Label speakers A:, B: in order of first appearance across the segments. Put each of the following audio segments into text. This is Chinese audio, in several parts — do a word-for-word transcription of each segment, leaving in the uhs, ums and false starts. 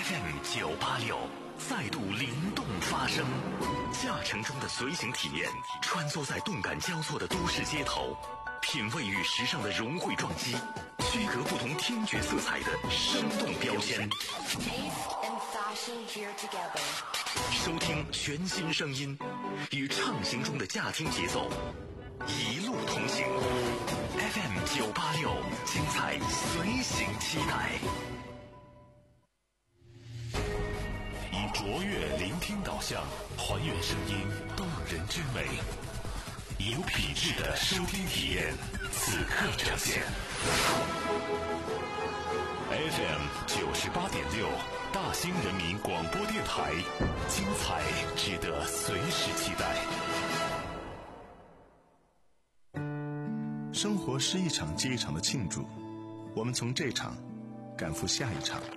A: F M 九八六再度灵动发声，驾乘中的随行体验，穿梭在动感交错的都市街头，品味与时尚的融汇撞击，区隔不同听觉色彩的生动标签。收听全新声音，与畅行中的驾听节奏，一路同行。F M 九八六，精彩随行期待。以卓越聆听导向，还原声音动人之美，有品质的收听体验，此刻呈现。F M 九十八点六，大兴人民广播电台，精彩值得随时期待。
B: 生活是一场接一场的庆祝，我们从这场赶赴下一场。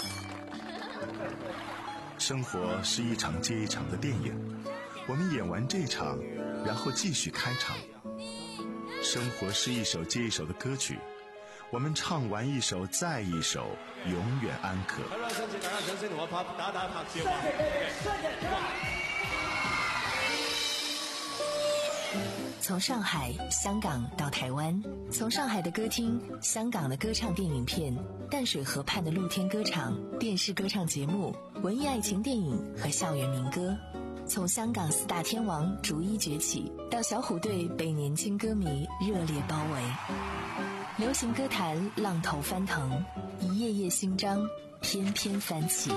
B: 生活是一场接一场的电影，我们演完这场，然后继续开场。生活是一首接一首的歌曲，我们唱完一首再一首，永远安可。
C: 从上海、香港到台湾，从上海的歌厅、香港的歌唱电影片、淡水河畔的露天歌场、电视歌唱节目、文艺爱情电影和校园民歌，从香港四大天王逐一崛起，到小虎队被年轻歌迷热烈包围，流行歌坛浪头翻腾，一页页新章翩翩翻起。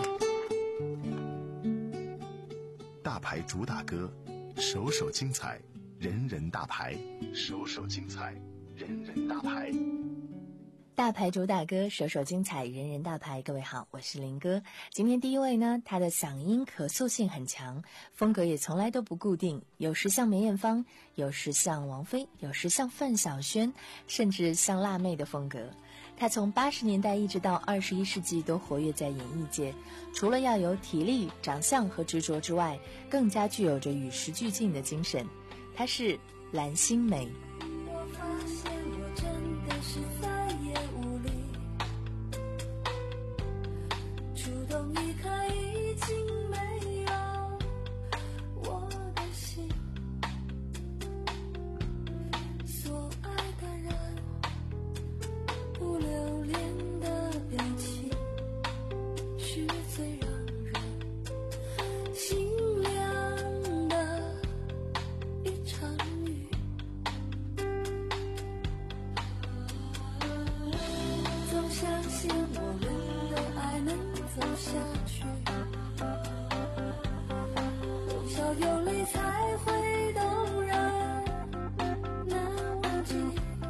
B: 大牌主打歌，首首精彩，人人大牌，首首精彩，人人大牌。
C: 大牌主打歌，首首精彩，人人大牌。各位好，我是林哥。今天第一位呢，他的嗓音可塑性很强，风格也从来都不固定，有时像梅艳芳，有时像王菲，有时像范晓萱，甚至像辣妹的风格。他从八十年代一直到二十一世纪都活跃在演艺界，除了要有体力、长相和执着之外，更加具有着与时俱进的精神。她是蓝心湄。
D: 我发现我真的是再也无力主动离开，已经没有我的心，所爱的人不留恋的表情，是最让人心凉的一场雨。总相信我们的爱能走下去，有笑有泪才会动人难忘记，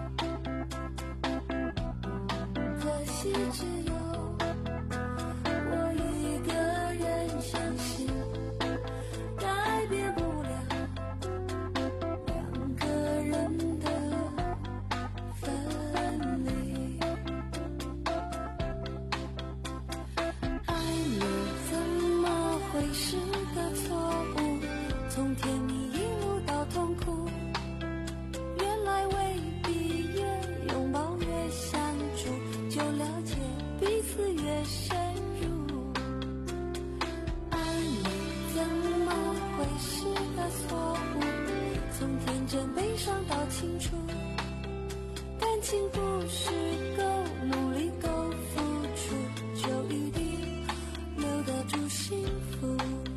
D: 可惜只有我一个人相信，改变不了两个人的分离。爱你怎么会是个错误？从甜蜜一路到痛苦，原来未必越拥抱越相处，就了解彼此越深入。爱你怎么会是个错误？从天真悲伤到清楚，感情不是够努力够付出，就一定留得住幸福。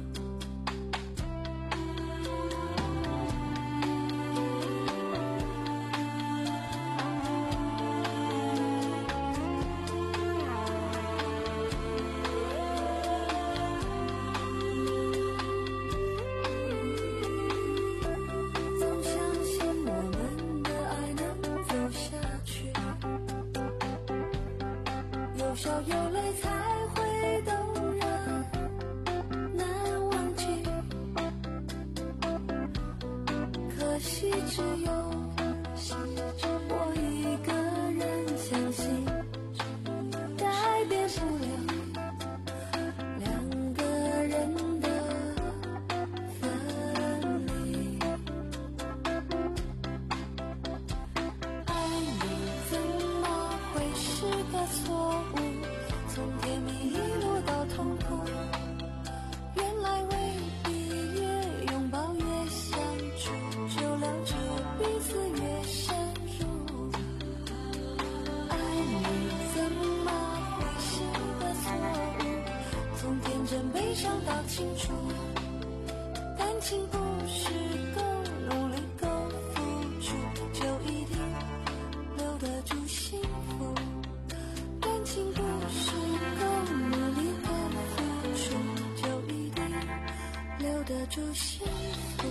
D: 总相信我们的爱能走下去，有笑有泪才会动人难忘记，可惜只有我一个人相信，改变不了两个人的分离。爱你怎么会是个错误？从甜蜜一路到痛苦， 住幸福。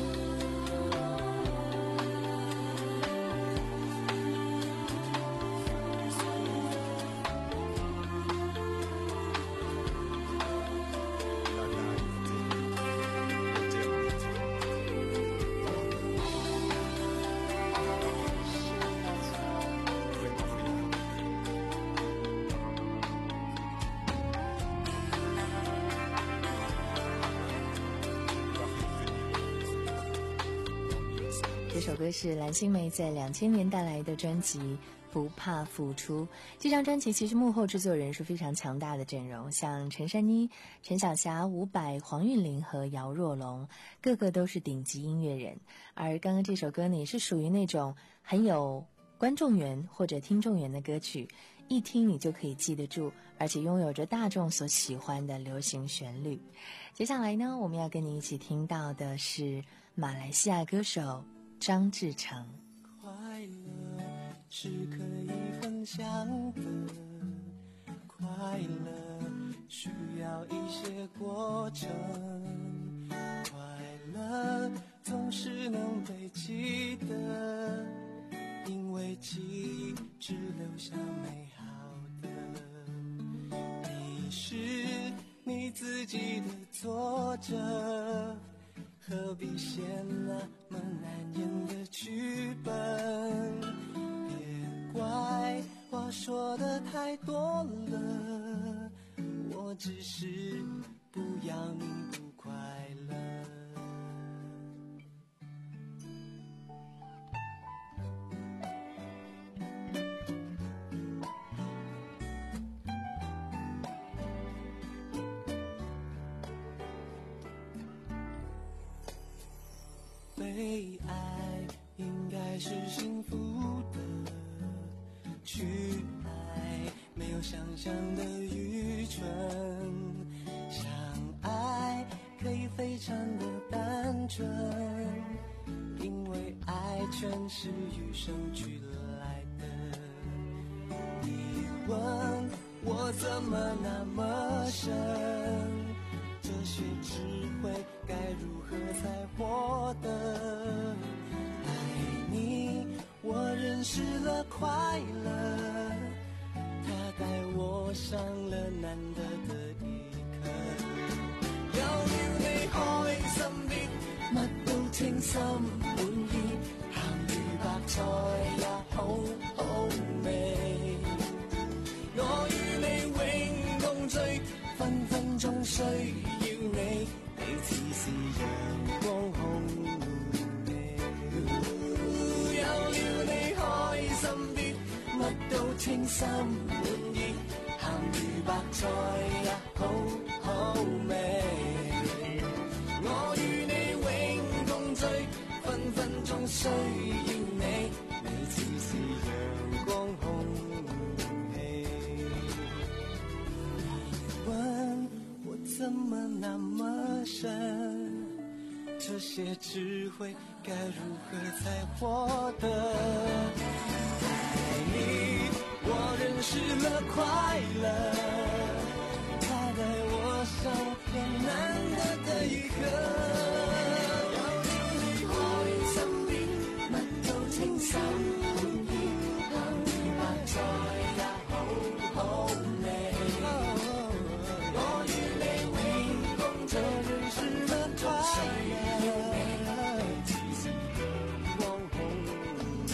C: 这首歌是蓝心湄在两千年带来的专辑《不怕付出》。这张专辑其实幕后制作人是非常强大的阵容，像陈珊妮、陈小霞、伍佰、黄韵玲和姚若龙，个个都是顶级音乐人。而刚刚这首歌呢，也是属于那种很有观众缘或者听众缘的歌曲，一听你就可以记得住，而且拥有着大众所喜欢的流行旋律。接下来呢，我们要跟你一起听到的是马来西亚歌手张志成。
E: 快乐是可以分享的，快乐需要一些过程，快乐总是能被记得，因为记忆只留下美好的。你是你自己的作者，何必写那么难演的剧本？别怪我说的太多了，我只是不要你不快乐。被爱应该是幸福的，去爱没有想象的愚蠢，相爱可以非常的单纯，因为爱全是与生俱来的。你问我怎么那么深，这些智慧该如何才获得？爱你，我认识了快乐，它带我上了難得的一刻。有了你開心啲，乜都稱心滿意，鹹魚白菜也好好味。我與你永共聚，分分鐘需要你，你似是陽光空氣。有了你開心啲，乜都稱心滿意，鹹魚白菜也好好味。我與你永共聚，分分鐘需要你，你似是陽光空氣。你問我怎麼那麼深，這些智慧該如何才獲得？愛你，我認識了快樂，它帶我上了難得的一刻。有了你開心啲，乜都稱心滿意，鹹魚白菜也好好味。我與你永共聚，認識了快樂，似是陽光空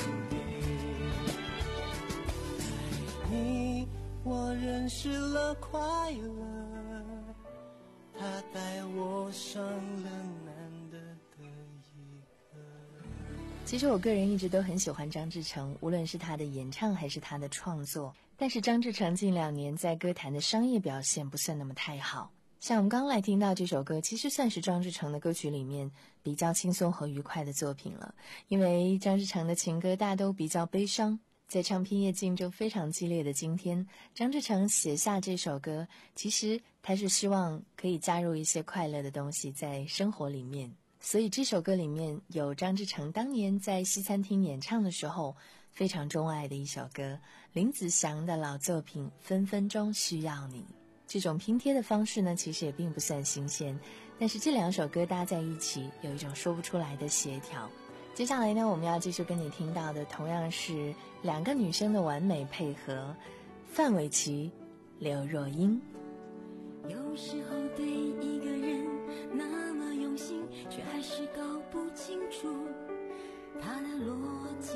E: 氣。你，我認識了快樂，它帶我上了難得的一刻。
C: 其实我个人一直都很喜欢张志成，无论是他的演唱还是他的创作。但是张志成近两年在歌坛的商业表现不算那么太好。像我们刚来听到这首歌，其实算是张志成的歌曲里面比较轻松和愉快的作品了。因为张志成的情歌大都比较悲伤，在唱片业竞争非常激烈的今天，张志成写下这首歌，其实他是希望可以加入一些快乐的东西在生活里面。所以这首歌里面有张志成当年在西餐厅演唱的时候非常钟爱的一首歌，林子祥的老作品《分分钟需要你》。这种拼贴的方式呢，其实也并不算新鲜， 但是这两首歌搭在一起，有一种说不出来的协调。接下来呢，我们要继续跟你听到的同样是两个女生的完美配合，范玮琪、刘若英。
D: 有时候对一个人那么用心，却还是搞不清楚他的逻辑。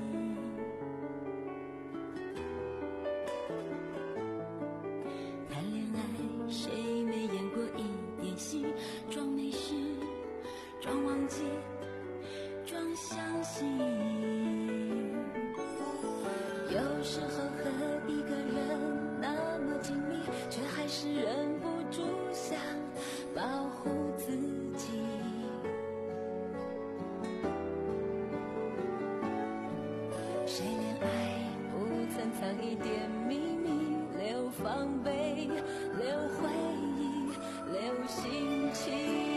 D: 谈恋爱谁没演过一点戏，装没事，装忘记，装相信。有时候和一个人那么紧密，却还是忍不住想保护自己。谁恋爱不曾藏一点秘密，留防备，留回忆，留心情。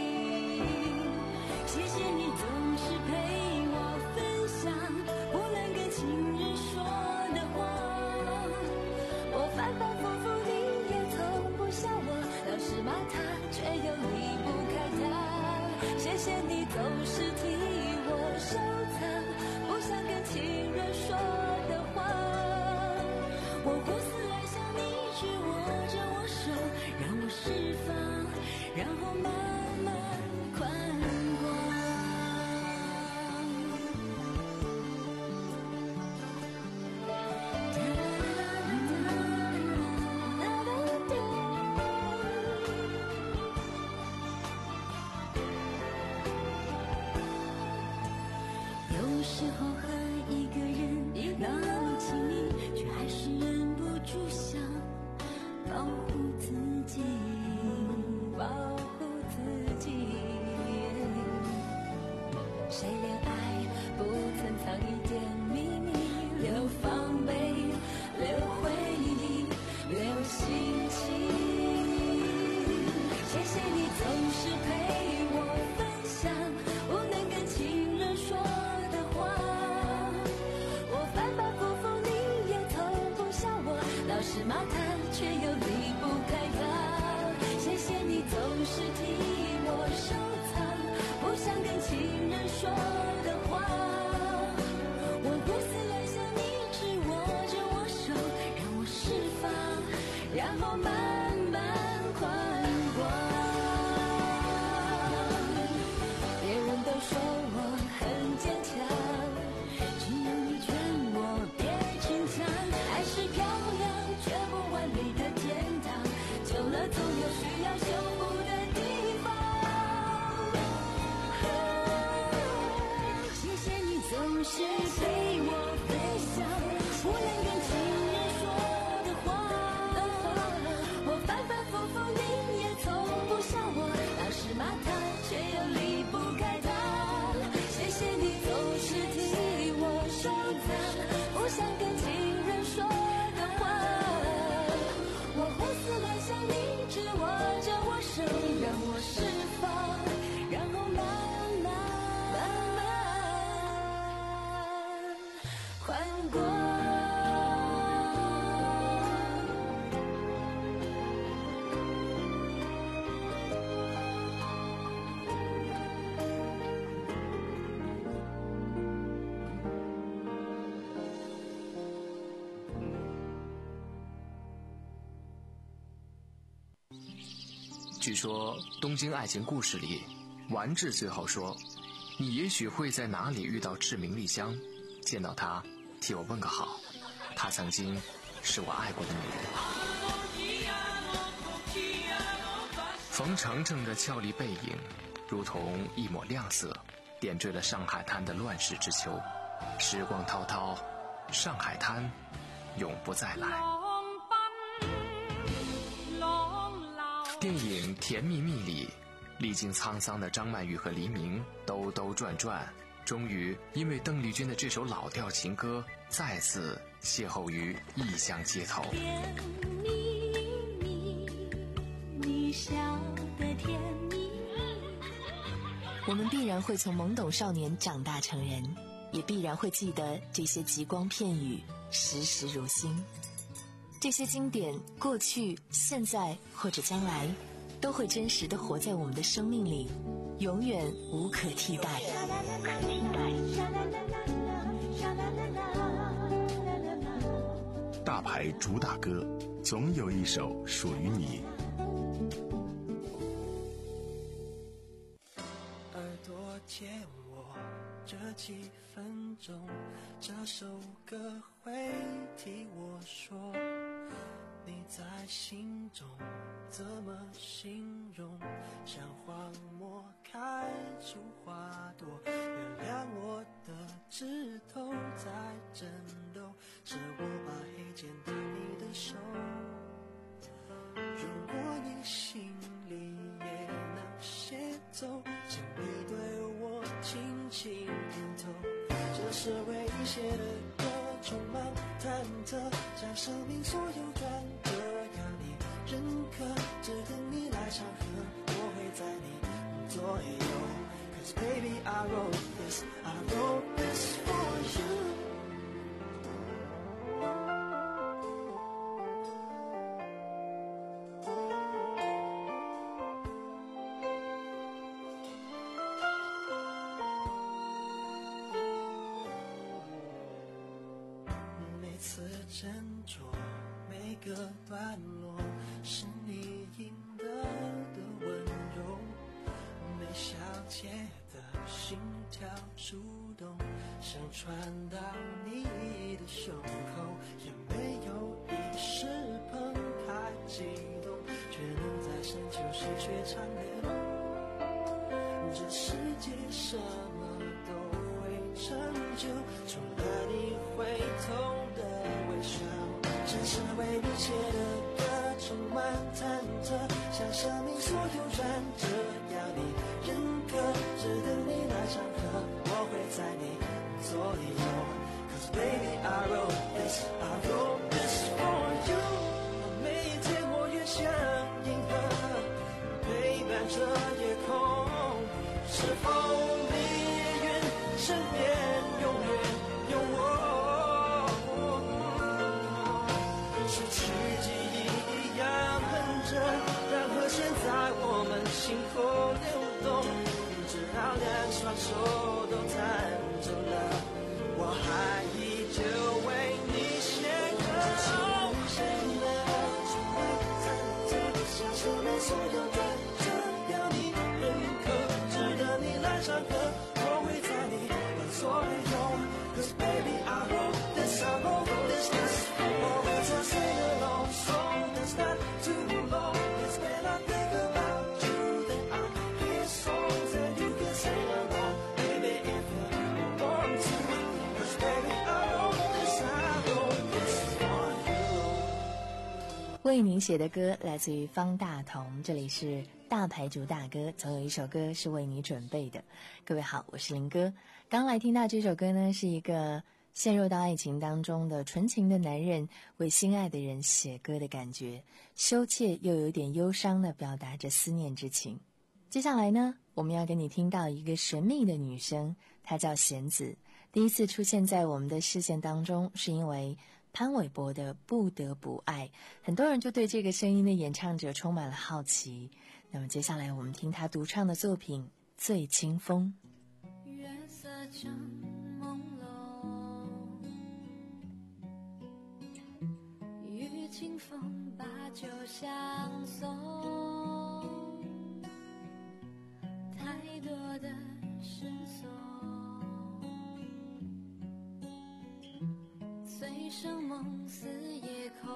D: 谢谢你总是陪我分享不能跟情人说的话，我反反复复你也从不想我，老是骂他却又离不开他。谢谢你总是替我收藏不想跟情人说的话，我胡思乱想你只握着我手，让我释放，然后慢慢宽广。有时候和一个人那么亲密，却还是忍不住想保护自己，保护自己。谁恋爱不曾藏一点秘密，留防备，留回忆，留心情。谢谢你总是陪我分享不能跟情人说的话，我反反复复你也从不想我，老是骂他却又离不开他。谢谢你总是替我收藏不想跟情人说的话，我胡思乱想你只握着我手，让我释放，然后慢慢宽广。别人都说我很坚强，只有你劝我别逞强。爱是漂亮却不完美的天堂，久了总有需要修复的地方。谢谢你总是陪我分享不能跟情人说的话，我反反复复你也从不想我，老是骂他却又离不开他。谢谢你总是替我收藏不想跟情人说的话，我胡思乱想你只握着我手，让我释放，然后慢慢慢慢宽广。
F: 据说《东京爱情故事》里，丸治最后说：“你也许会在哪里遇到志明丽香，见到她，替我问个好。她曾经是我爱过的女人。”冯程程的俏丽背影，如同一抹亮色，点缀了上海滩的乱世之秋。时光滔滔，上海滩永不再来。电影《甜蜜蜜》里，历经沧桑的张曼玉和黎明兜兜转转，终于因为邓丽君的这首老调情歌，再次邂逅于异乡街头。
D: 甜蜜蜜，你笑得甜蜜。
C: 我们必然会从懵懂少年长大成人，也必然会记得这些极光片语，时时如新。这些经典，过去、现在或者将来， 都会真实的活在我们的生命里，永远无可替代。
B: 大牌主打歌，总有一首属于你。
E: 耳朵借我这几分钟，这首歌会替我说，你在心中怎么形容？像荒漠开出花朵，原谅我的指头在震动，是我把黑键带你的手。如果你心里也能写走，请你对我轻轻点头。这是为你写的歌，充满忐忑，像生命所有转折，要你认可，只等你来唱和，我会在你左右。Cause baby I wrote this, I wrote this for you。斟酌每个段落，是你赢得的温柔，每小节的心跳触动，想传到你的胸口，也没有一时澎湃激动，却能在深秋时却长流。这世界什么都会成就，除了你会痛的微笑。这是为你写的歌，充满忐忑，像生命所有转折，要你认可，只等你来唱和，我会在你左右。Cause baby I wrote this, I wrote this for you。 每一天我越像银河，陪伴着夜空，是否你也愿身边永远有我？失去记忆一样哼着，然和弦在我们心口流动，直到两双手都弹走了，我还依旧为你写歌。像生命所有转折，要你认可，值得你来唱歌，我会在你的左右。Cause baby I wrote this, I wrote this, this for us to sing along song that's not too long. It's when I think about you that I hear songs that you can sing along, baby if you want to. Cause baby I wrote this, I wrote this for you.
C: 为您写的歌来自于方大同，这里是大牌主打歌，总有一首歌是为你准备的。各位好，我是林哥。刚来听到这首歌呢，是一个陷入到爱情当中的纯情的男人为心爱的人写歌的感觉，羞怯又有点忧伤地表达着思念之情。接下来呢，我们要跟你听到一个神秘的女生，她叫弦子。第一次出现在我们的视线当中，是因为潘玮柏的《不得不爱》，很多人就对这个声音的演唱者充满了好奇。那么接下来我们听他独唱的作品《醉清风》。
D: 月色正朦胧，与清风把酒相送，太多的失踪，醉生梦死夜空，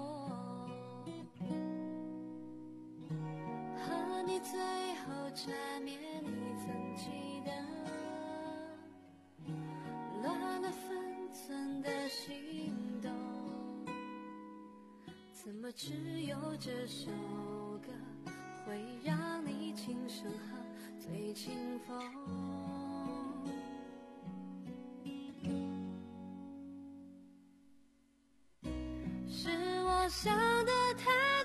D: 和你最后缠绵你曾记得乱了分寸的心动，怎么只有这首歌会让你轻声喝醉清风？是我想的太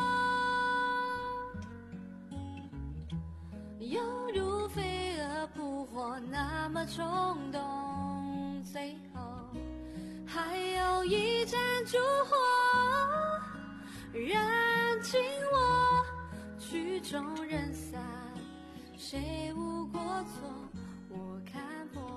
D: 多，犹如飞蛾扑火那么冲动，最后还有一盏烛火燃尽我去曲终人散，谁无过错我看破。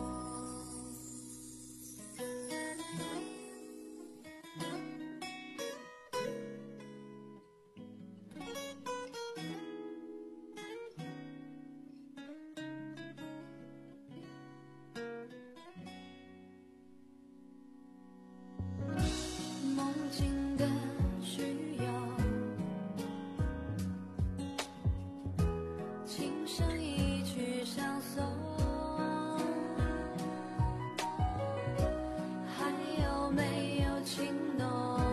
D: 梦境的需要，轻声一曲相送，还有没有情动？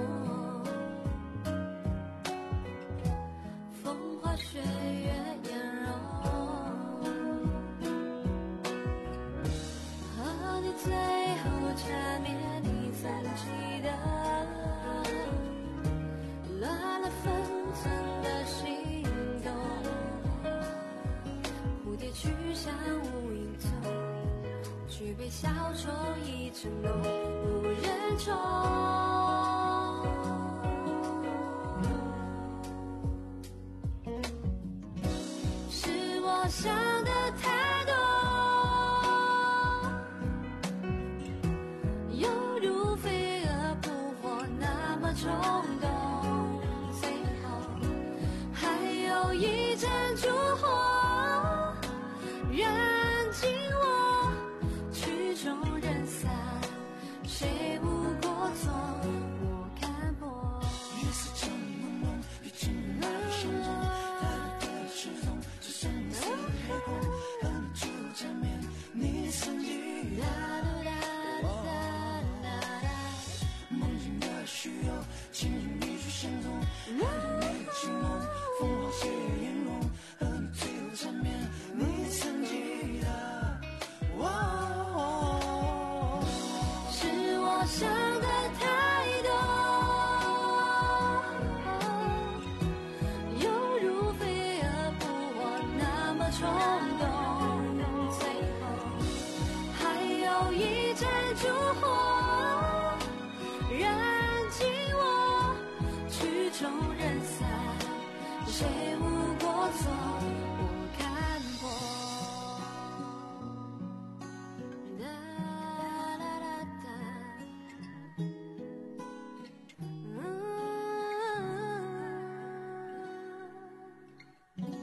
D: 风花雪月颜容，和你最后缠绵，你曾记得乱了分寸的心动，蝴蝶去向无影踪，举杯消愁已成浓，无人宠。是我想的太多，犹如飞蛾扑火那么冲动，最后还有一盏烛火燃尽我，曲终人散，谁无过错我看破。
E: 夜色将你朦胧，已经没有相中，带的是痛，是生死黑空，和你最后缠绵，你曾记得。梦境的需要，情人一曲相同，还有没有情浓，风花雪月颜容，和你最后缠绵，你曾记得。
D: 是我想的太多，犹如飞蛾扑火那么冲动，最后还有一盏烛火燃尽我，曲终人散，谁无过错我看破。哒啦啦哒，嗯。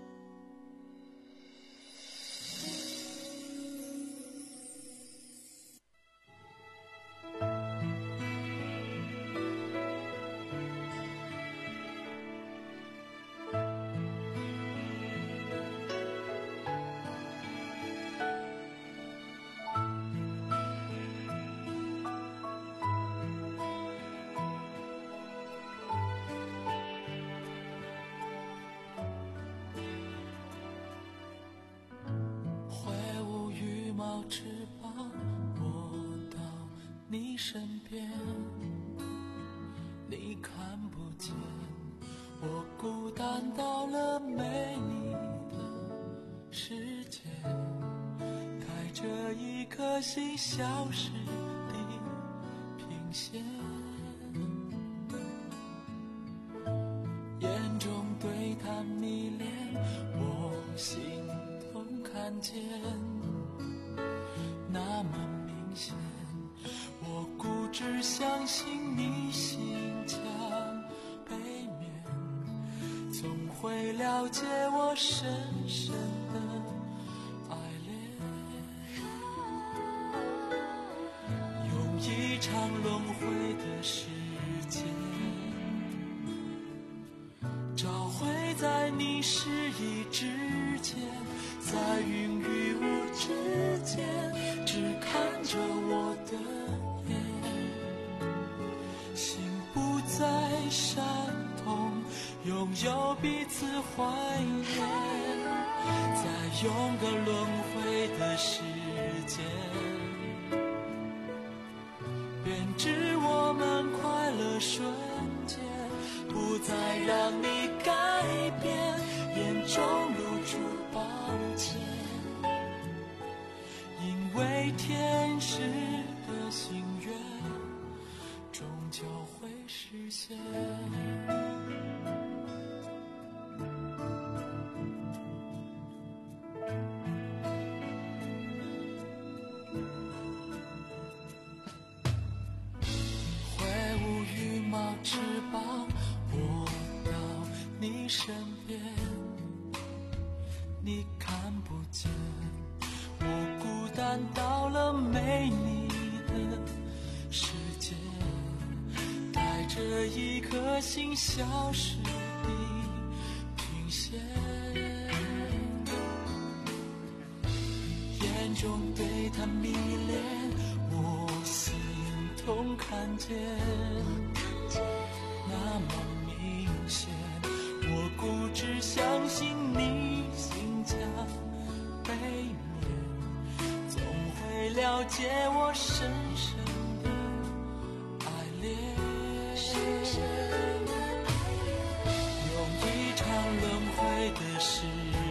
E: 挥舞羽毛翅膀，我到你身边，你看不见我孤单到了没你的世界，带着一颗心消失的平线，眼中对他迷恋，我心痛看见那么明显，我固执相信你心墙背面总会了解我深深的爱恋，用一场轮回的时间找回在你失意之间，在云与雾之间，只看着我的脸，心不再闪痛，拥有彼此怀念，再用个轮回的时间，编织我们快乐瞬间，不再让你改变，眼中露出抱歉，因为天使的心愿终究会实现。 你身边，你看不见，我孤单到了没你的世界，带着一颗心消失的频线，眼中对他迷恋，我心痛看见，那么明显，我固执相信你心家背面，总会了解我深深的爱恋，用一场轮回的时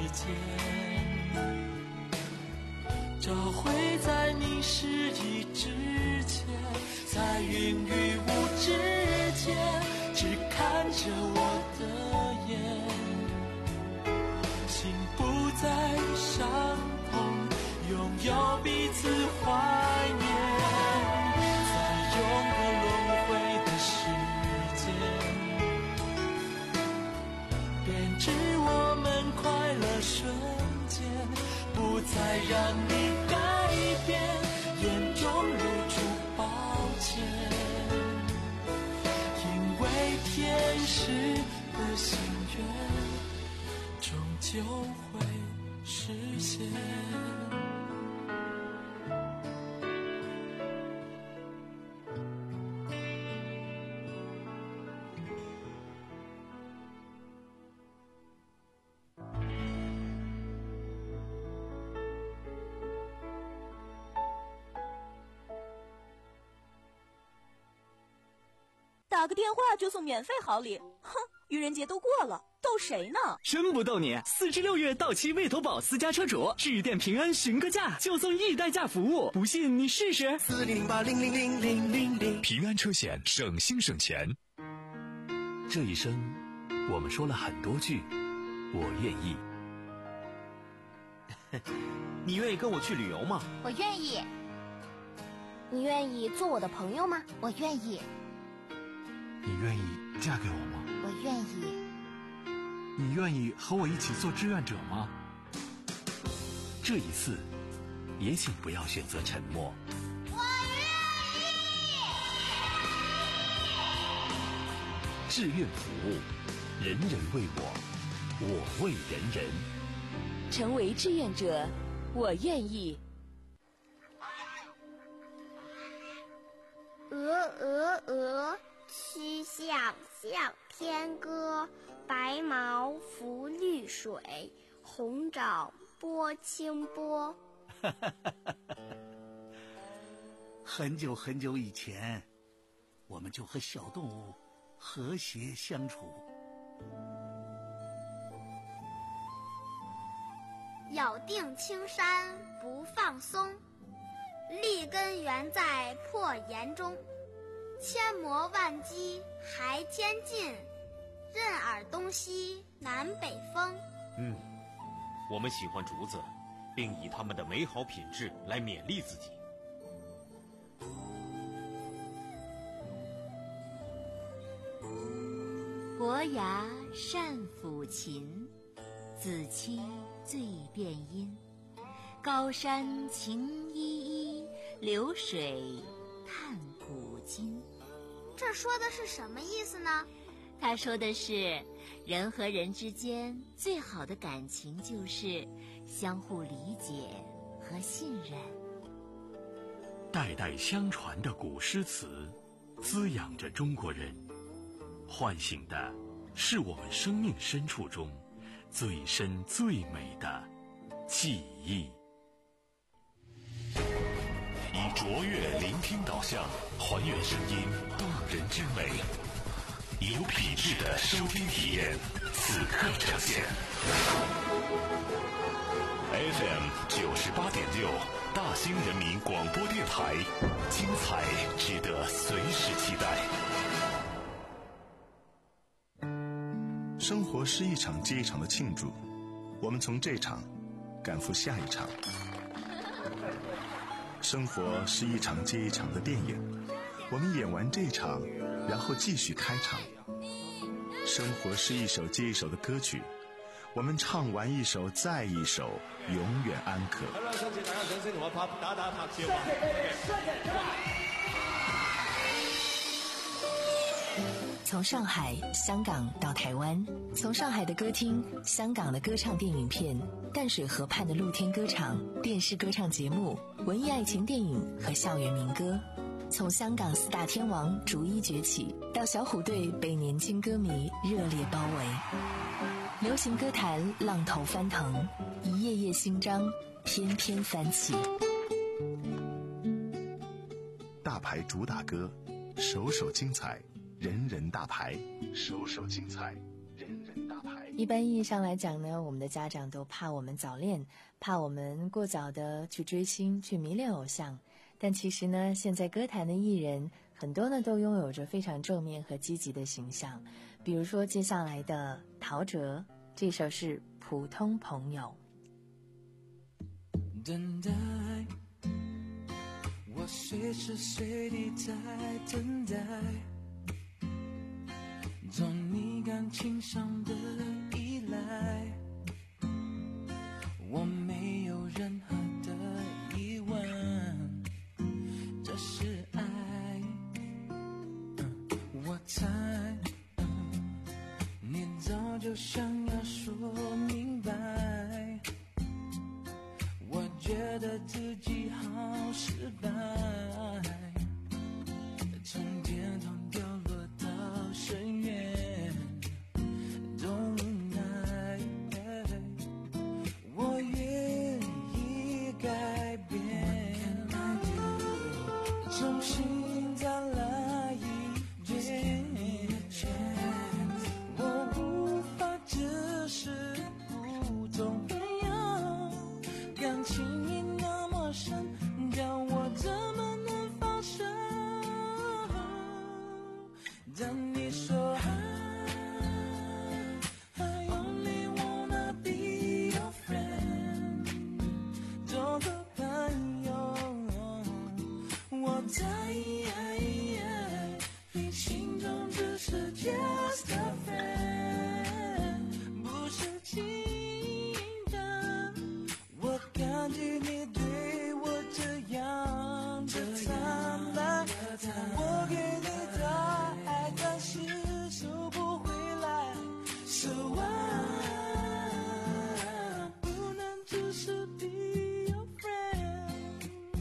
E: 间，找回在你失意之前，在云与雾之间，只看着我的眼，心不再伤痛，拥有彼此怀念，在永恒轮回的时间，编织我们快乐瞬间，不再让你改变，眼中露出抱歉，因为天使的心愿终究会实现。
G: 打个电话就送免费好礼，哼！愚人节都过了，逗谁呢？
H: 真不逗你！四至六月到期未投保私家车主，致电平安询个价，就送易代驾服务，不信你试试。
E: 四零零八零零零零零零，
A: 平安车险，省心省钱。
I: 这一生，我们说了很多句“我愿意”。
J: 你愿意跟我去旅游吗？
K: 我愿意。你愿意做我的朋友吗？我愿意。
L: 你愿意嫁给我吗？
K: 我愿意。
L: 你愿意和我一起做志愿者吗？
I: 这一次，也请不要选择沉默。
K: 我愿意。
I: 志愿服务，人人为我，我为人人。
G: 成为志愿者，我愿意。
M: 鹅鹅鹅，曲项向天歌，白毛浮绿水，红掌拨清波。
N: 很久很久以前，我们就和小动物和谐相处。
M: 咬定青山不放松，立根原在破岩中，千磨万击还坚劲，任尔东西南北风。
J: 嗯，我们喜欢竹子，并以它们的美好品质来勉励自己。
O: 伯牙善抚琴，子期最辨音。高山晴依依，流水探古今。
M: 这说的是什么意思呢？
O: 他说的是，人和人之间最好的感情就是相互理解和信任。
I: 代代相传的古诗词，滋养着中国人，唤醒的是我们生命深处中最深最美的记忆。
A: 以卓越聆听导向，还原声音动人之美，有品质的收听体验，此刻呈现。F M 九十八点六，大兴人民广播电台，精彩值得随时期待。
B: 生活是一场接一场的庆祝，我们从这场赶赴下一场。生活是一场接一场的电影，我们演完这场，然后继续开场。 生活是一首接一首的歌曲，我们唱完一首再一首，永远安可。
P: 好啦，多謝大家掌聲同我拍打打拍照啊！
C: 从上海、香港到台湾，从上海的歌厅、香港的歌唱电影片、淡水河畔的露天歌场、电视歌唱节目、文艺爱情电影和校园民歌，从香港四大天王逐一崛起，到小虎队被年轻歌迷热烈包围，流行歌坛浪头翻腾，一页页新章翩翩翻起。
B: 大牌主打歌，首首精彩，人人大牌，首首精彩，人人大牌。
C: 一般意义上来讲呢，我们的家长都怕我们早恋，怕我们过早的去追星，去迷恋偶像。但其实呢，现在歌坛的艺人很多呢都拥有着非常正面和积极的形象。比如说接下来的陶喆，这首是《普通朋友》。
E: 等待，我随时随地在等待，从你感情上的依赖，我没有任何的疑问，这是爱。嗯、我猜、嗯、你早就想要说明白，我觉得自己好失败，从天堂掉落到深渊都无奈，我愿意改变，重新再来一遍，我无法只是普通朋友，感情已那么深，叫我怎么能放手？当你说 I only wanna be your friend， 做个朋友，我在你心中只是 just a friend， 不是情人。我感激你对我这样的坦白，我给你的爱暂时收不回来， So I 不能只是 be your friend，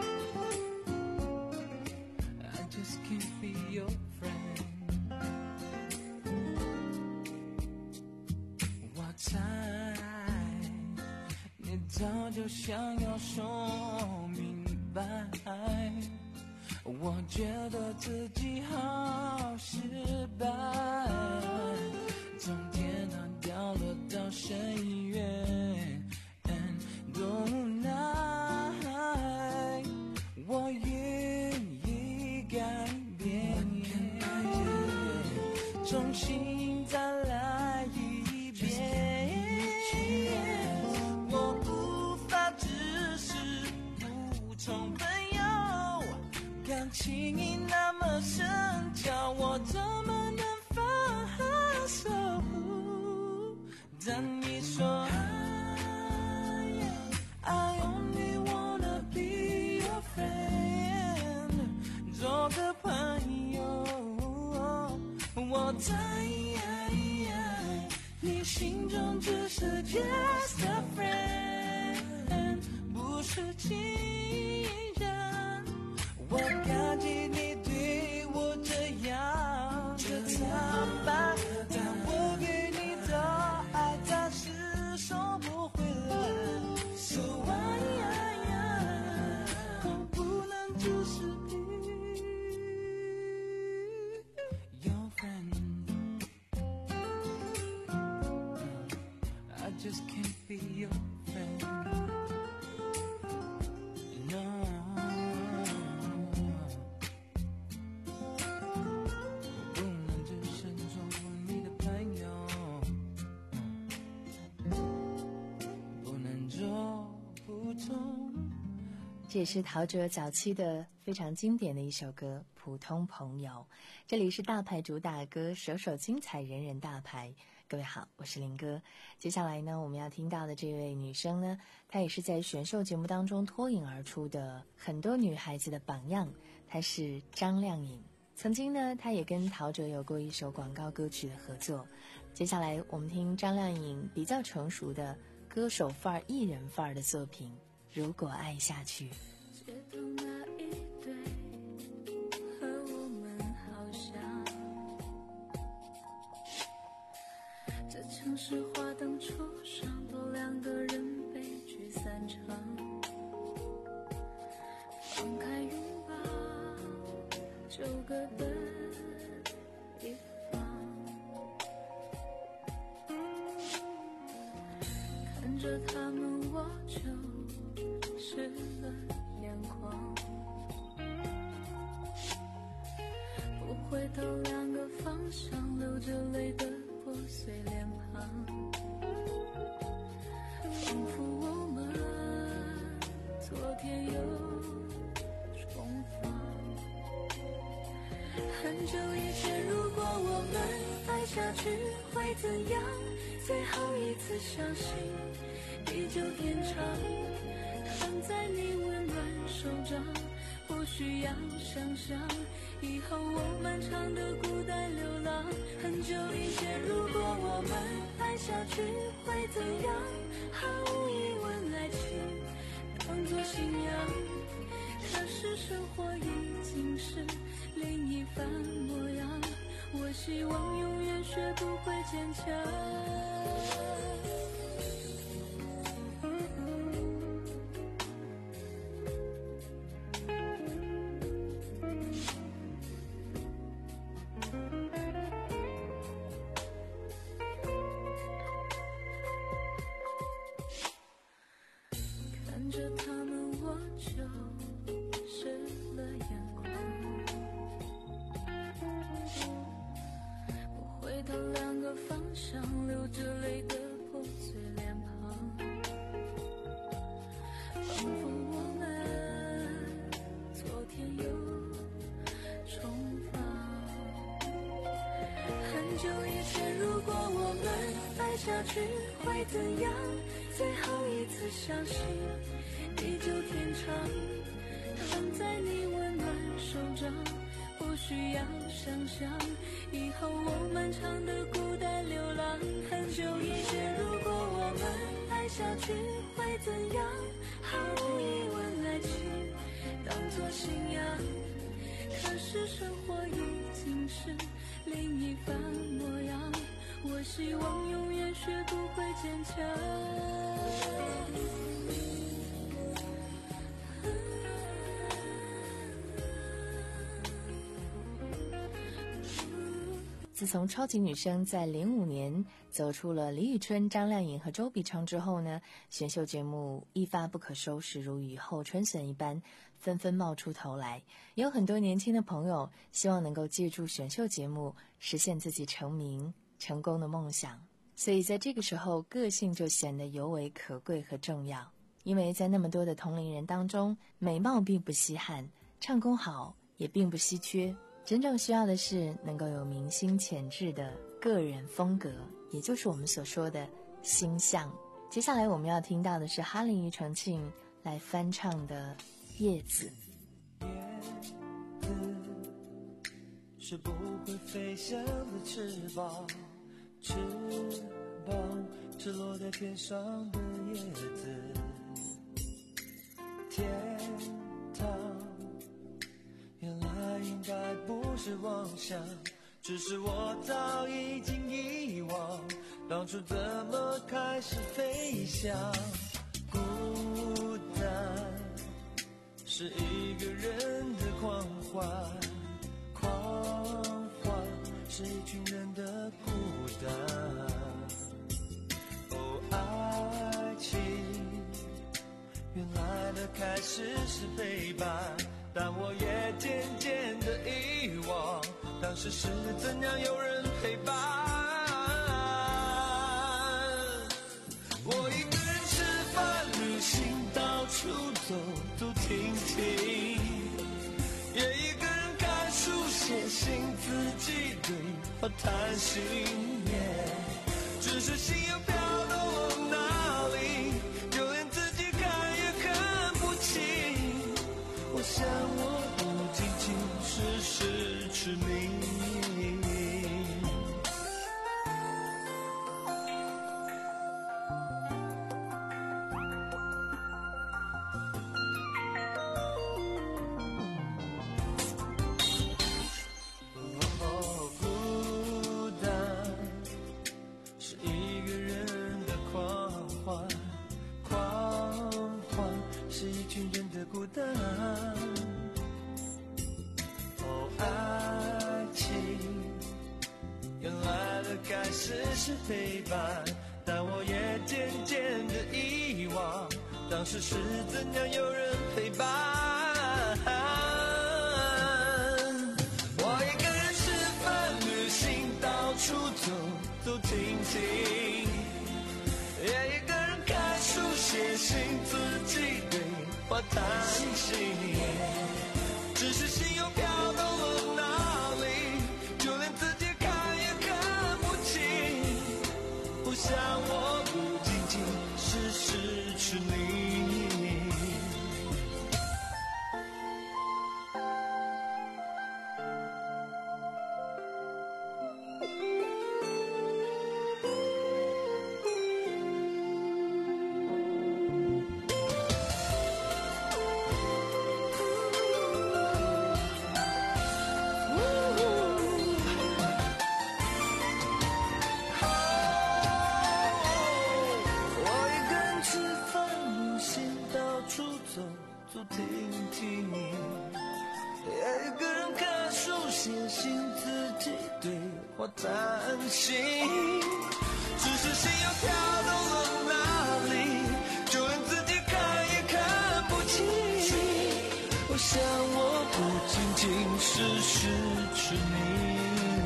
E: I just can't be your friend。 我猜你早就想要说明白，我觉得自己好失败，从天堂掉落到深渊都无奈，我愿意改变，重新再来一遍，我无法只是普通朋友，感情已那么深，叫我怎么能放手？当你说 I only wanna be your friend， 做个朋友，我在你心中只是 just a friend， 不是情人。我感激你对我这样的坦白，但我给你的爱暂时收不回来， So I 我不能只是 be your friend， I just can't be your friend， no。
C: 这也是陶喆早期的非常经典的一首歌《普通朋友》。这里是大牌主打歌，首首精彩，人人大牌。各位好，我是林哥。接下来呢，我们要听到的这位女生呢，她也是在选秀节目当中脱颖而出的很多女孩子的榜样，她是张靓颖。曾经呢，她也跟陶喆有过一首广告歌曲的合作。接下来我们听张靓颖比较成熟的歌手范儿、艺人范儿的作品《如果爱下去》。
D: 街头那一对和我们好像，这城市花灯初上，多两个人悲剧散场，放开拥抱就各奔一方，看着他们我就湿了眼眶，不回头两个方向，流着泪的破碎脸庞，仿佛我们昨天又重逢。很久以前，如果我们爱下去会怎样？最后一次相信地久天长，躺在你温暖手掌，不需要想象以后我漫长的孤单流浪。很久以前，如果我们爱下去会怎样？毫无疑问，爱情当作信仰，可是生活已经是另一番模样。我希望永远学不会坚强。看着他们我就湿了眼眶，不回头两个方向，流着泪的破碎脸庞，仿佛我们昨天又重逢。很久以前，如果我们爱下去会怎样？最后一次相信地久天长，躺在你温暖手掌，不需要想象以后我漫长的孤单流浪。很久以前，如果我们爱下去会怎样？毫无疑问，爱情当作信仰，可是生活已经是另一番模样。我希望永远学不会坚强。
C: 自从超级女声在零五年走出了李宇春、张靓颖和周笔畅之后呢，选秀节目一发不可收拾，如雨后春笋一般纷纷冒出头来。也有很多年轻的朋友希望能够借助选秀节目实现自己成名成功的梦想，所以在这个时候个性就显得尤为可贵和重要。因为在那么多的同龄人当中，美貌并不稀罕，唱功好也并不稀缺，真正需要的是能够有明星潜质的个人风格，也就是我们所说的星象。接下来我们要听到的是哈林庾澄庆来翻唱的《叶子》。
E: 叶子是不会飞翔的翅膀，翅膀是落在天上的叶子。天堂原来应该不是妄想，只是我早已经遗忘当初怎么开始飞翔。孤单是一个人的狂欢，狂欢是一群人的孤单。哦，爱情原来的开始是陪伴，但我也渐渐的遗忘当时是怎样有人陪伴。我一个人吃饭旅行到处走，都听或贪心，只是心又飘到了哪里，就连自己看也看不清。我想我不仅仅是失去你。是陪伴，但我也渐渐的遗忘，当时是怎样有人陪伴。我一个人吃饭旅行，到处走走停停，也一个人看书写信，自己对话谈心，只是心又飘到了哪里，就连自己看也看不清。我想我不仅仅是失去你。担心，只是心又飘到了哪里，就连自己看也看不清。我想我不仅仅是失去你。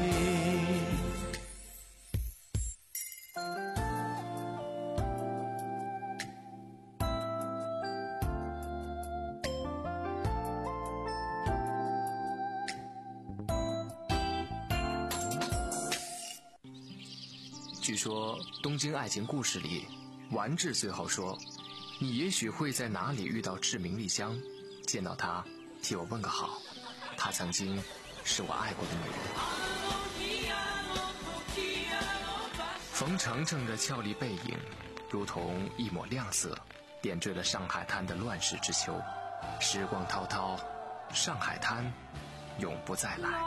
F: 据说《东京爱情故事》里，丸治最后说：“你也许会在哪里遇到志明丽香，见到她，替我问个好。她曾经是我爱过的女人。”冯程程的俏丽背影，如同一抹亮色，点缀了上海滩的乱世之秋。时光滔滔，上海滩永不再来。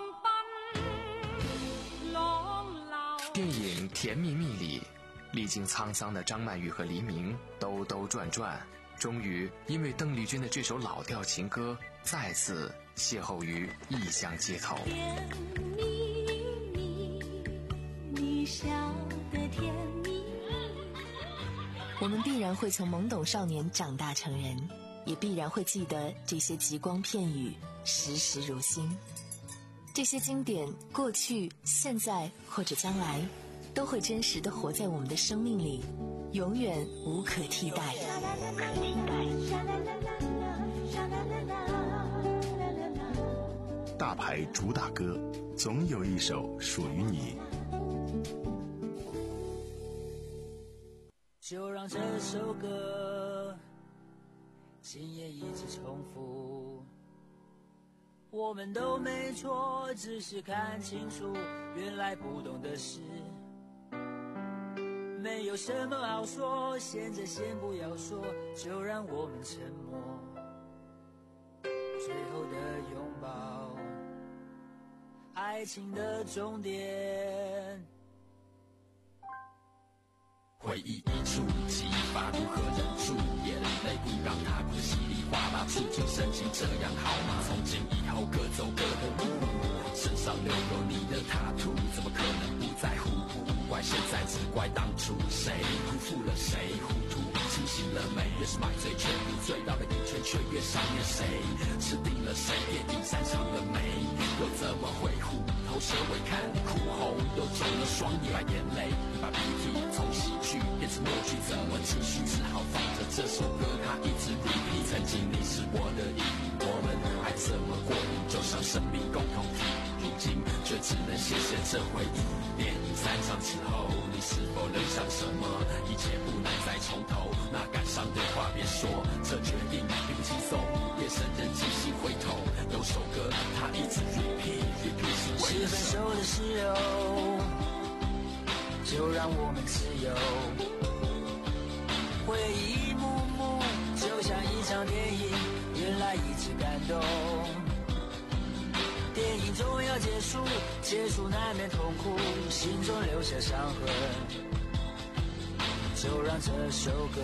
F: 电影《甜蜜蜜》里，历经沧桑的张曼玉和黎明兜兜转转，终于因为邓丽君的这首老调情歌，再次邂逅于异乡街头。
D: 甜蜜蜜，你笑得甜蜜蜜。
C: 我们必然会从懵懂少年长大成人，也必然会记得这些极光片语，时时如新。这些经典，过去、现在或者将来，都会真实地活在我们的生命里，永远无可替代。
B: 大牌主打歌，总有一首属于你。
E: 就让这首歌今夜一直重复，我们都没错，只是看清楚，原来不懂的事没有什么好说，现在先不要说，就让我们沉默，最后的拥抱，爱情的终点。
Q: 回忆一触即发，如何忍住眼泪，不让它哭得稀里哗啦，触景生情，这样好吗？从今以后各走各的路，身上留有你的塔图，怎么可能不在乎？不怪现在，只怪当初谁辜负了谁，糊涂清醒了没？越是买醉却不醉，绕了一圈却越想念谁，吃定了谁？电影散场了没？又怎么会虎头蛇尾看你哭红，又肿了双眼，把眼泪把鼻涕从喜剧变成默剧，怎么继续？只好放着这首歌，它一直 repeat。曾经你是我的意义，我们爱怎么过瘾，就像生命共同体。 如今却只能写写这回忆。电影散场之后，你是否能想什么？一切不难再从头，那感伤的话别说，这决定并不轻松。夜深人静心回头，有首歌它一直 repeat repeat 是为了
R: 是分手的时候，就让我们自由。回忆一幕幕，就像一场电影，原来一直感动。电影终要结束，结束难免痛苦，心中留下伤痕。就让这首歌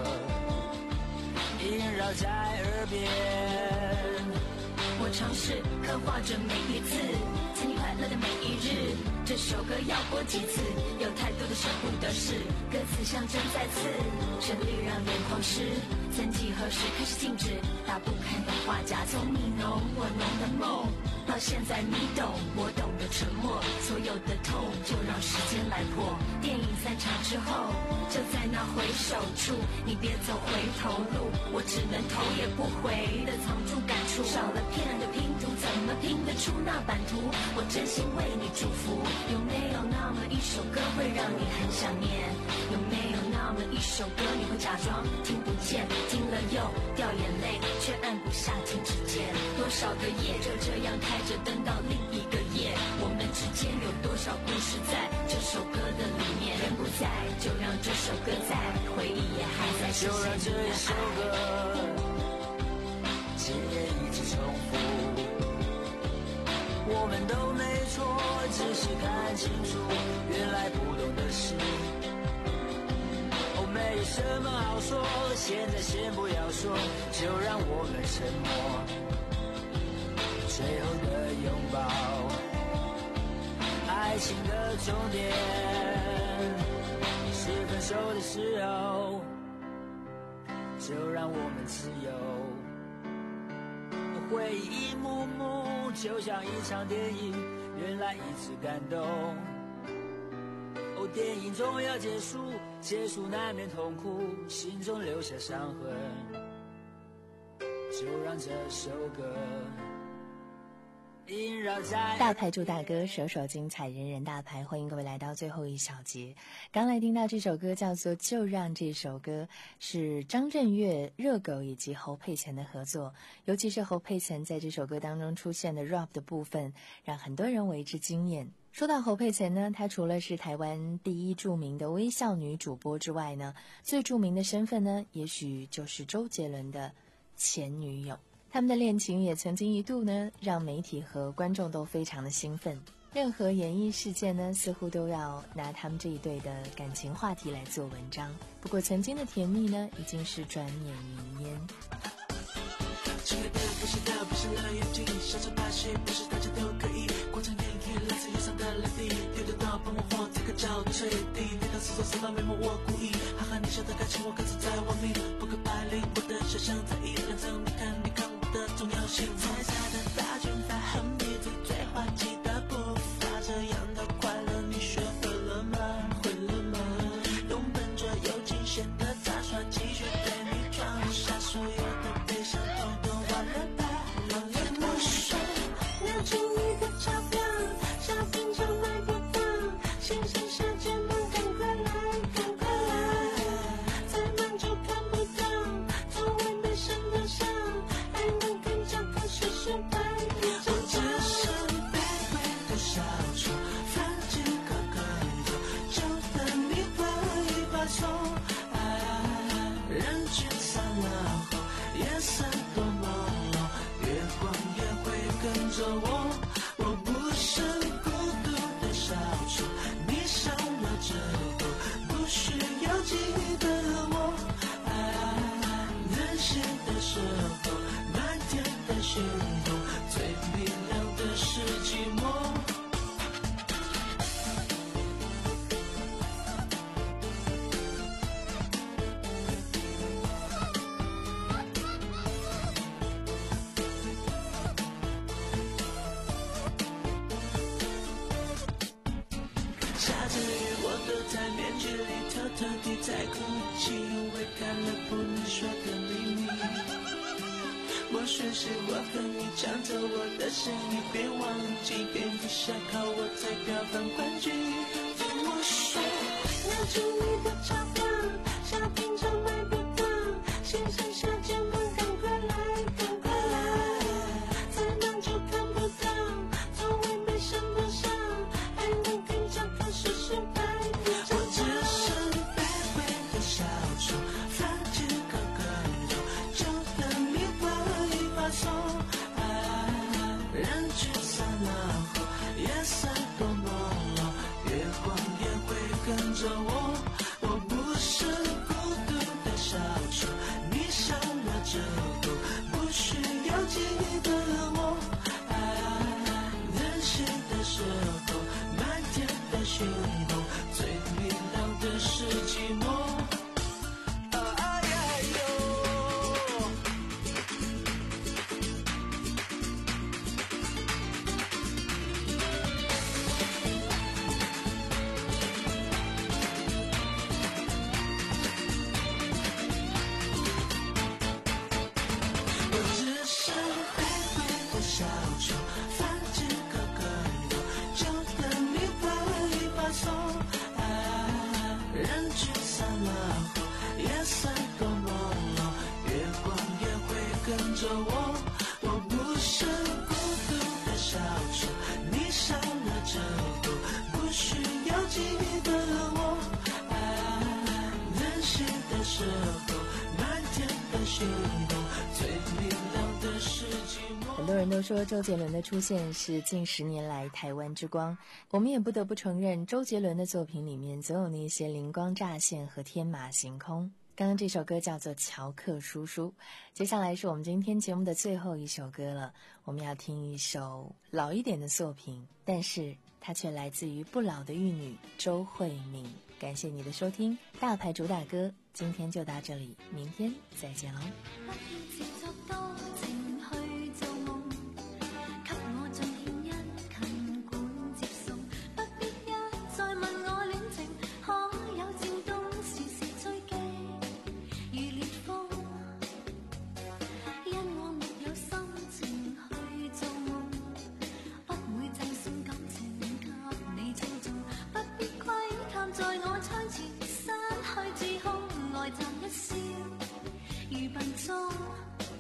R: 萦绕在耳边。
S: 我尝试刻画着每一次曾经快乐的每一日，这首歌要播几次，有太多的舍不得事，歌词像针在刺，旋律让眼眶湿。曾几何时开始静止，打不开的画夹，从你浓我浓的梦，到现在你懂我懂的沉默，所有的痛就让时间来破。电影散场之后，就在那回首处，你别走回头路，我只能头也不回的藏住感触，少了片的拼图，怎么拼得出那版图？我真心为你祝福。有没有那么一首歌会让你很想念？有没有那么一首歌你会假装听不见，听了又掉眼泪，却按不下停止键？多少个夜就这样开着灯到另一个夜，我们之间有多少故事在这首歌的里面？人不在，就让这首歌在，回忆也还在，
R: 就让这一首歌今夜一直重复。我们都没错，仔细看清楚，原来不懂的事。哦，没有什么好说，现在先不要说，就让我们沉默。最后的拥抱，爱情的终点，是分手的时候，就让我们自由。回忆一幕幕，就像一场电影，原来一直感动。哦，电影终要结束，结束难免痛苦，心中留下伤痕。就让这首歌
C: 大牌祝大哥，首首精彩，人人大牌。欢迎各位来到最后一小节。刚来听到这首歌叫做《就让》，这首歌是张震岳、热狗以及侯佩岑的合作，尤其是侯佩岑在这首歌当中出现的 rap 的部分，让很多人为之惊艳。说到侯佩岑呢，她除了是台湾第一著名的微笑女主播之外呢，最著名的身份呢，也许就是周杰伦的前女友。他们的恋情也曾经一度呢，让媒体和观众都非常的兴奋。任何演艺事件呢，似乎都要拿他们这一对的感情话题来做文章。不过曾经的甜蜜呢，已经是转眼云烟。
E: 亲爱的，不是的，不是了眼睛，小丑把戏不是大家都可以。广场电影来自忧伤的泪滴，丢得到帮我火这个叫吹地，你当时说什么眉毛我故意，哈哈你笑的感情我各自在玩命，扑克牌里我的想象在一两张，你看你看我的重要性。彩霞的大裙发横笔字最滑稽的步伐，这样的快乐你学会了吗？会了吗？用笨拙又惊险的杂耍继续对你装傻，所有的悲伤统统忘了吧。老眼不说，拿出一个钞票，小品场卖不到，先生小姐们赶快来，赶快来，再慢就看不到，从未悲伤的笑，还能更加可是失败。我只是卑微的小丑，放几个个头，就等你画一画错。人群散了后，夜色多朦胧，月光也会跟着我。我不是孤独的小丑，你伤了之后，不需要记得我。任性的时候，漫天的星空，最明亮的是寂寞。下着雨，我躲在面具里，偷偷地在哭泣，因为看了不能说的秘密。我或许是我和你抢走我的心，你别忘记蝙蝠侠靠我才票房冠军。听我说，拿出你的钞票，小品场买不到，线上小节目赶快来，赶快来，再忙就看不到，从未被上多少，还能跟上可是失败的征兆。我只是卑微的小丑，发起个个头，就等你发一发送。人聚散了后，夜色多朦胧，月光也会跟着我。我不是孤独的小丑，你上了之后不需要记得我。任性的时候，满天的星空，最明亮的是寂寞。
C: 很多人都说周杰伦的出现是近十年来台湾之光，我们也不得不承认，周杰伦的作品里面总有那些灵光乍现和天马行空。刚刚这首歌叫做《乔克叔叔》，接下来是我们今天节目的最后一首歌了，我们要听一首老一点的作品，但是它却来自于不老的玉女周慧敏。感谢你的收听，大牌主打歌今天就到这里，明天再见喽。
D: 如笨拙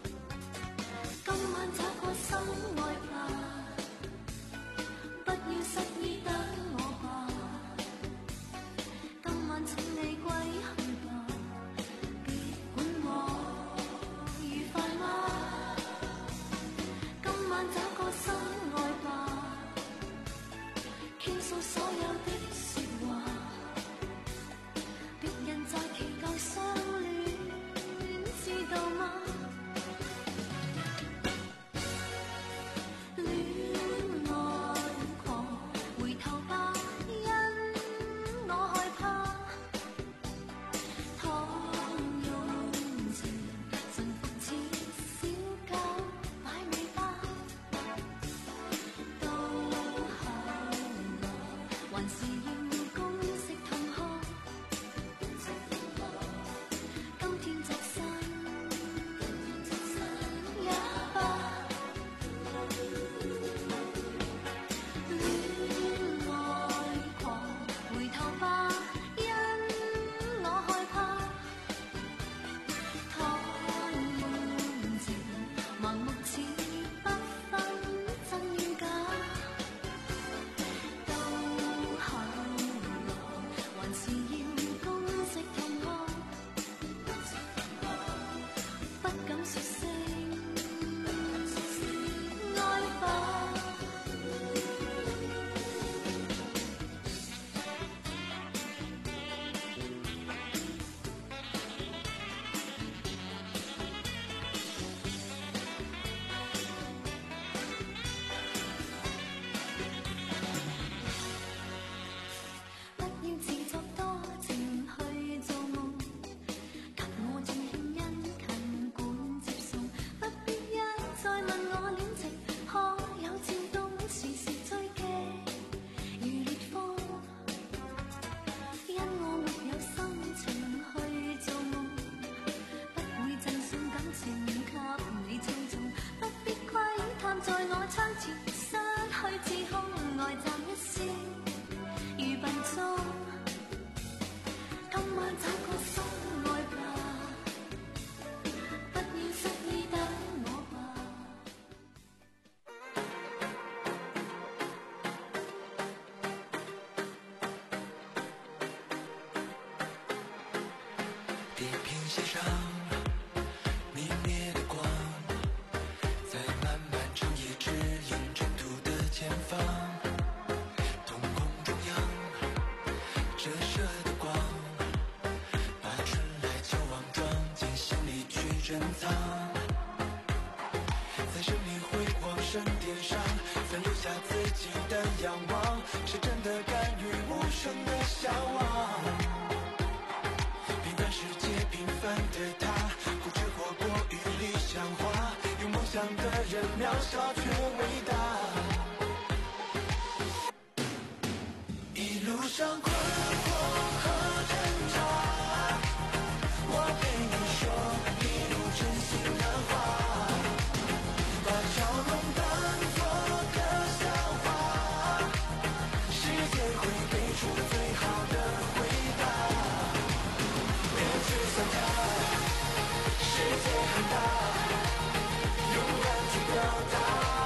E: 地平线上明灭的光，在漫漫长夜指引征途的前方。瞳孔中央折射的光，把春来秋往装进心里去珍藏。在生命辉煌圣殿上，分留下自己的仰望，是真的甘于无声的向往。平凡世界平凡的他，不知活过于理想化，有梦想的人渺小却伟大。一路上困惑和挣扎，我陪你说一路真心的话，把笑容当作个笑话，世界会给出最好的回答。别去想它，世界很大，勇敢去表达。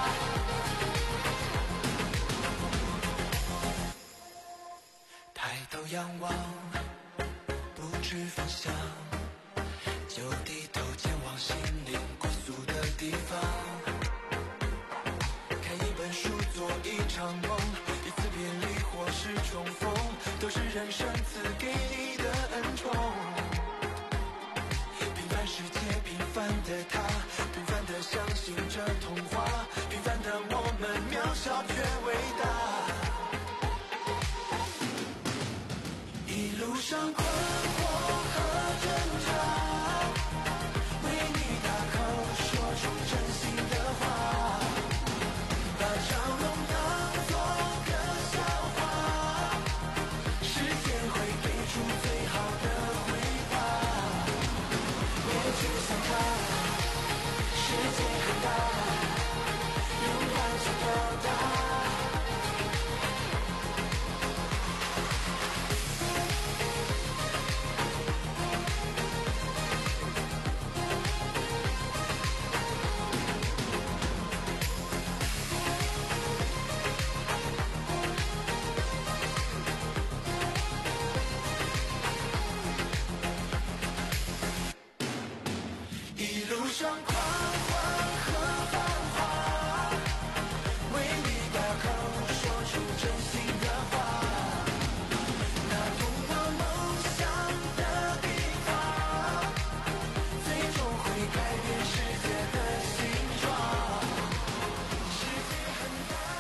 E: 抬头仰望，不知方向，就低头前往心灵归宿的地方。看一本书，做一场梦，一次别离或是重逢，都是人生赐给你的恩宠。平凡世界平凡的他，平凡的相信着童话，平凡的我们渺小却伟大。一路上困惑和挣扎，为你大口说出真心的话，把笑容当作个笑话，世界会给出最好的回答。别去想它，世界很大，勇敢去表达。一路上狂欢和繁华，为你大口说出真心的话，那通往梦想的地方，最终会改变世界的形状。世界很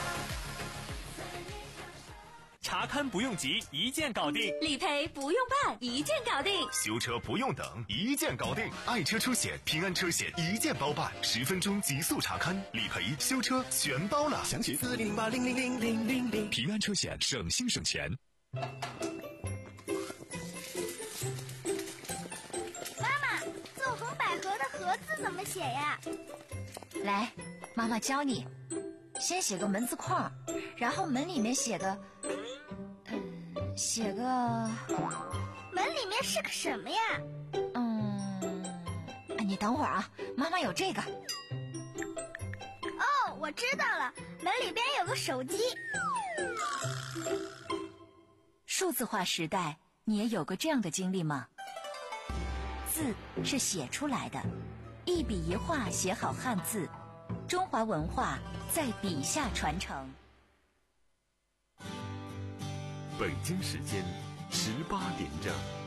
H: 查勘不用急，一键搞定；
G: 理赔不用办，一键搞定；
B: 修车不用等，一键搞定。爱车车险、平安车险一键包办，十分钟极速查勘、理赔、修车全包了。详情四零八零零零零零零。平安车险，省心省钱。
M: 妈妈，做红百合的盒子怎么写呀？
O: 来，妈妈教你。先写个门字框，然后门里面写个，嗯，写个，
M: 门里面是个什么呀？
O: 嗯，你等会儿啊，妈妈有这个。
M: 哦，我知道了，门里边有个手机。
O: 数字化时代，你也有个这样的经历吗？字是写出来的，一笔一画写好汉字，中华文化在笔下传承。
A: 北京时间十八点整。